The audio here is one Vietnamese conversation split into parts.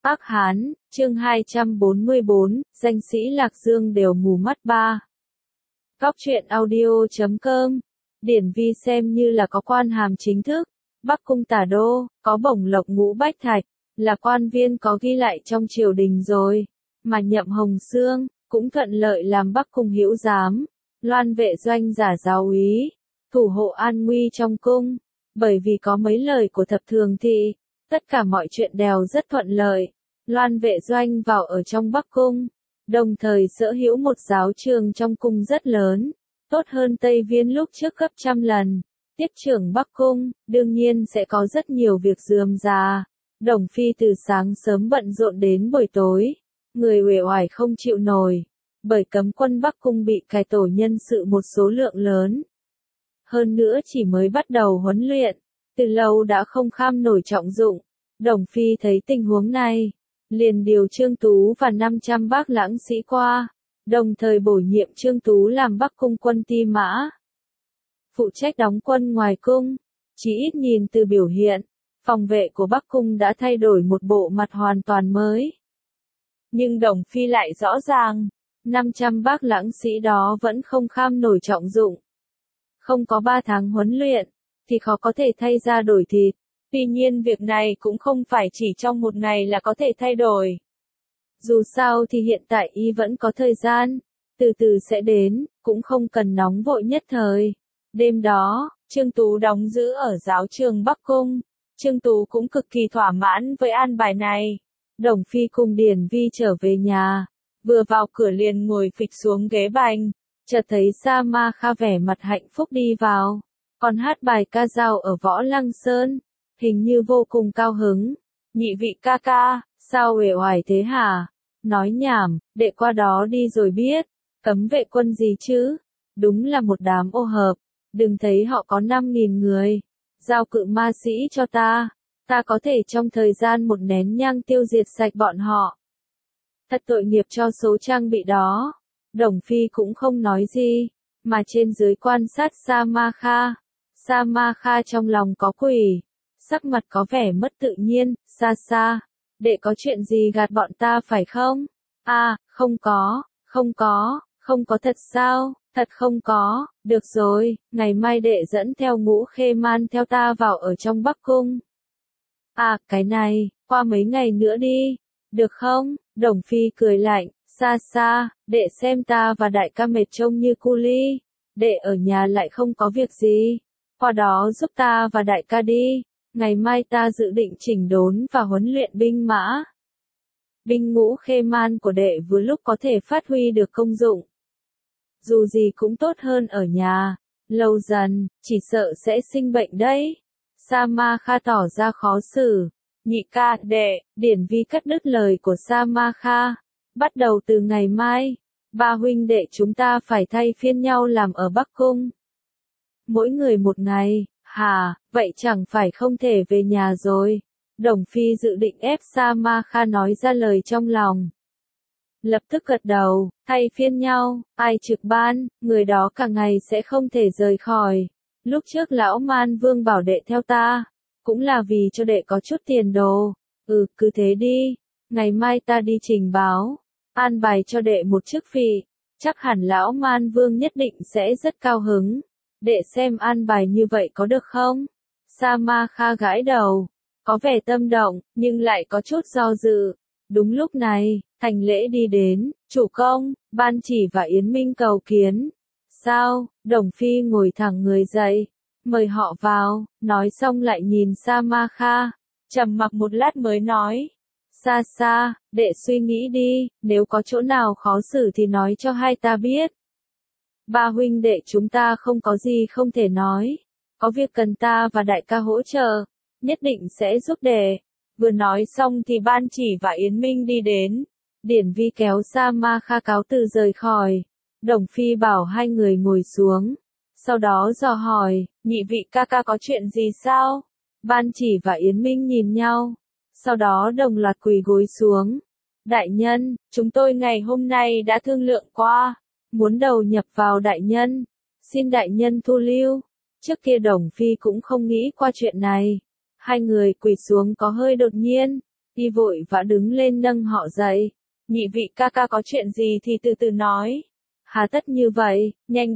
Ác Hán, chương 244, danh sĩ Lạc Dương đều mù mắt ba. Góc truyện audio.com, Điển Vi xem như là có quan hàm chính thức, Bắc Cung Tả Đô, có bổng lộc ngũ bách thạch, là quan viên có ghi lại trong triều đình rồi, mà Nhậm Hồng Xương, cũng thuận lợi làm Bắc Cung Hữu Giám, Loan vệ doanh giả giáo úy, thủ hộ an nguy trong cung, bởi vì có mấy lời của thập thường thị, tất cả mọi chuyện đều rất thuận lợi. Loan vệ doanh vào ở trong Bắc Cung, đồng thời sở hữu một giáo trường trong cung rất lớn, tốt hơn Tây Viên lúc trước gấp trăm lần. Tiếp trưởng Bắc Cung, đương nhiên sẽ có rất nhiều việc rườm rà. Đồng Phi từ sáng sớm bận rộn đến buổi tối, người uể oải không chịu nổi, bởi cấm quân Bắc Cung bị cải tổ nhân sự một số lượng lớn. Hơn nữa chỉ mới bắt đầu huấn luyện, từ lâu đã không kham nổi trọng dụng. Đồng Phi thấy tình huống này, liền điều Trương Tú và 500 bác lãng sĩ qua, đồng thời bổ nhiệm Trương Tú làm Bắc Cung quân ti mã, phụ trách đóng quân ngoài cung. Chỉ ít nhìn từ biểu hiện, phòng vệ của Bắc Cung đã thay đổi một bộ mặt hoàn toàn mới. Nhưng Đồng Phi lại rõ ràng, 500 bác lãng sĩ đó vẫn không kham nổi trọng dụng. Không có 3 tháng huấn luyện, thì khó có thể thay ra đổi thịt. Tuy nhiên việc này cũng không phải chỉ trong một ngày là có thể thay đổi. Dù sao thì hiện tại y vẫn có thời gian, từ từ sẽ đến, cũng không cần nóng vội nhất thời. Đêm đó, Trương Tú đóng giữ ở giáo trường Bắc Cung. Trương Tú cũng cực kỳ thỏa mãn với an bài này. Đồng Phi cùng Điển Vi trở về nhà, vừa vào cửa liền ngồi phịch xuống ghế bành, chợt thấy Sa Ma Kha vẻ mặt hạnh phúc đi vào, còn hát bài ca dao ở Võ Lăng Sơn, hình như vô cùng cao hứng. Nhị vị ca ca, sao uể oải thế hả? Nói nhảm, đệ qua đó đi rồi biết. Cấm vệ quân gì chứ? Đúng là một đám ô hợp. Đừng thấy họ có 5.000 người. Giao cự ma sĩ cho ta. Ta có thể trong thời gian một nén nhang tiêu diệt sạch bọn họ. Thật tội nghiệp cho số trang bị đó. Đồng Phi cũng không nói gì, mà trên dưới quan sát Sa Ma Kha. Sa Ma Kha trong lòng có quỷ, sắc mặt có vẻ mất tự nhiên. Sa, đệ có chuyện gì gạt bọn ta phải không? À, không có thật sao? Thật không có, được rồi, ngày mai đệ dẫn theo Ngũ Khê Man theo ta vào ở trong Bắc Cung. À, cái này, qua mấy ngày nữa đi, được không? Đồng Phi cười lạnh, Sa, đệ xem ta và đại ca mệt trông như cu ly, đệ ở nhà lại không có việc gì, qua đó giúp ta và đại ca đi, ngày mai ta dự định chỉnh đốn và huấn luyện binh mã. Binh Ngũ Khê Man của đệ vừa lúc có thể phát huy được công dụng. Dù gì cũng tốt hơn ở nhà, lâu dần, chỉ sợ sẽ sinh bệnh đấy. Sa Ma Kha tỏ ra khó xử. Nhị ca, đệ, Điển Vi cắt đứt lời của Sa Ma Kha. Bắt đầu từ ngày mai, ba huynh đệ chúng ta phải thay phiên nhau làm ở Bắc Cung. Mỗi người một ngày, hả, vậy chẳng phải không thể về nhà rồi. Đồng Phi dự định ép Sa Ma Kha nói ra lời trong lòng. Lập tức gật đầu, thay phiên nhau, ai trực ban, người đó cả ngày sẽ không thể rời khỏi. Lúc trước lão Man Vương bảo đệ theo ta, cũng là vì cho đệ có chút tiền đồ. Cứ thế đi, ngày mai ta đi trình báo, an bài cho đệ một chức vị, chắc hẳn lão Man Vương nhất định sẽ rất cao hứng. Đệ xem an bài như vậy có được không? Sa Ma Kha gãi đầu, có vẻ tâm động, nhưng lại có chút do dự. Đúng lúc này, Thành Lễ đi đến, chủ công, Ban Chỉ và Yến Minh cầu kiến. Sao? Đồng Phi ngồi thẳng người dậy, mời họ vào, nói xong lại nhìn Sa Ma Kha, trầm mặc một lát mới nói. Sa, đệ suy nghĩ đi, nếu có chỗ nào khó xử thì nói cho hai ta biết. Ba huynh đệ chúng ta không có gì không thể nói, có việc cần ta và đại ca hỗ trợ, nhất định sẽ giúp đệ. Vừa nói xong thì Ban Chỉ và Yến Minh đi đến. Điển Vi kéo Sa Ma Kha cáo từ rời khỏi. Đồng Phi bảo hai người ngồi xuống. Sau đó dò hỏi, nhị vị ca ca có chuyện gì sao? Ban Chỉ và Yến Minh nhìn nhau. Sau đó đồng loạt quỳ gối xuống. Đại nhân, chúng tôi ngày hôm nay đã thương lượng qua, muốn đầu nhập vào đại nhân. Xin đại nhân thu lưu. Trước kia Đồng Phi cũng không nghĩ qua chuyện này. Hai người quỳ xuống có hơi đột nhiên. Y vội vã đứng lên nâng họ dậy. Nhị vị ca ca có chuyện gì thì từ từ nói. Hà tất như vậy,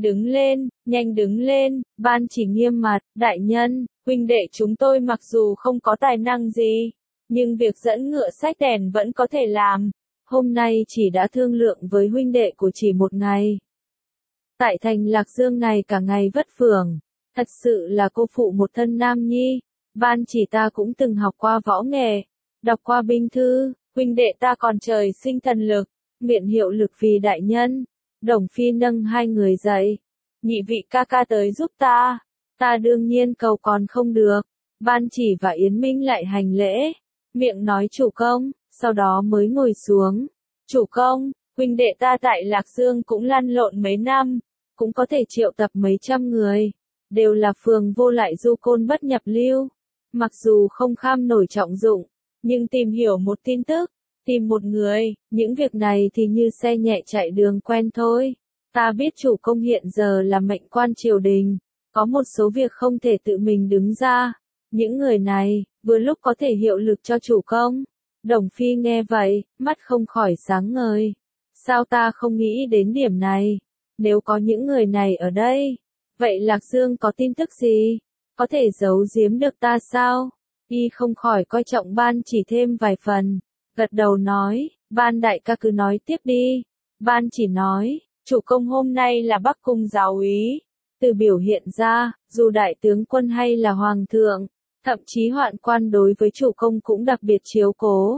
nhanh đứng lên, Ban Chỉ nghiêm mặt, đại nhân, huynh đệ chúng tôi mặc dù không có tài năng gì, nhưng việc dẫn ngựa xách đèn vẫn có thể làm. Hôm nay chỉ đã thương lượng với huynh đệ của chỉ một ngày. Tại thành Lạc Dương này cả ngày vất vưởng, thật sự là cô phụ một thân nam nhi. Ban Chỉ ta cũng từng học qua võ nghệ, đọc qua binh thư, huynh đệ ta còn trời sinh thần lực, nguyện hiệu lực vì đại nhân. Đồng Phi nâng hai người dậy. Nhị vị ca ca tới giúp ta. Ta đương nhiên cầu còn không được. Ban Chỉ và Yến Minh lại hành lễ. Miệng nói chủ công, sau đó mới ngồi xuống. Chủ công, huynh đệ ta tại Lạc Dương cũng lăn lộn mấy năm, cũng có thể triệu tập mấy trăm người. Đều là phường vô lại du côn bất nhập lưu. Mặc dù không kham nổi trọng dụng, nhưng tìm hiểu một tin tức, tìm một người, những việc này thì như xe nhẹ chạy đường quen thôi. Ta biết chủ công hiện giờ là mệnh quan triều đình, có một số việc không thể tự mình đứng ra. Những người này, vừa lúc có thể hiệu lực cho chủ công. Đồng Phi nghe vậy, mắt không khỏi sáng ngời. Sao ta không nghĩ đến điểm này? Nếu có những người này ở đây, vậy Lạc Dương có tin tức gì? Có thể giấu giếm được ta sao? Y không khỏi coi trọng Ban Chỉ thêm vài phần. Gật đầu nói, Ban đại ca cứ nói tiếp đi. Ban Chỉ nói, chủ công hôm nay là Bắc Cung giáo úy. Từ biểu hiện ra, dù đại tướng quân hay là hoàng thượng, thậm chí hoạn quan đối với chủ công cũng đặc biệt chiếu cố.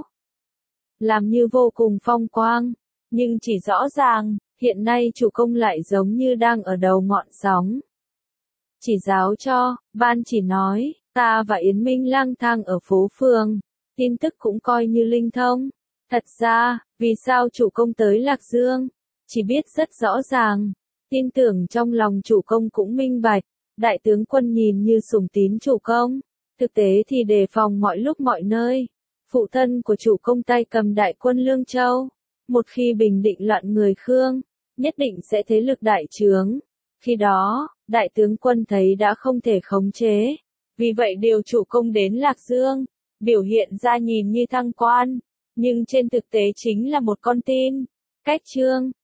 Làm như vô cùng phong quang, nhưng chỉ rõ ràng, hiện nay chủ công lại giống như đang ở đầu ngọn sóng. Chỉ giáo cho, Ban Chỉ nói, ta và Yến Minh lang thang ở phố phường, tin tức cũng coi như linh thông. Thật ra, vì sao chủ công tới Lạc Dương? Chỉ biết rất rõ ràng, tin tưởng trong lòng chủ công cũng minh bạch, đại tướng quân nhìn như sùng tín chủ công, thực tế thì đề phòng mọi lúc mọi nơi. Phụ thân của chủ công tay cầm đại quân Lương Châu, một khi bình định loạn người Khương, nhất định sẽ thế lực đại trướng. Khi đó, đại tướng quân thấy đã không thể khống chế, vì vậy điều chủ công đến Lạc Dương, biểu hiện ra nhìn như thăng quan, nhưng trên thực tế chính là một con tin. Cách chương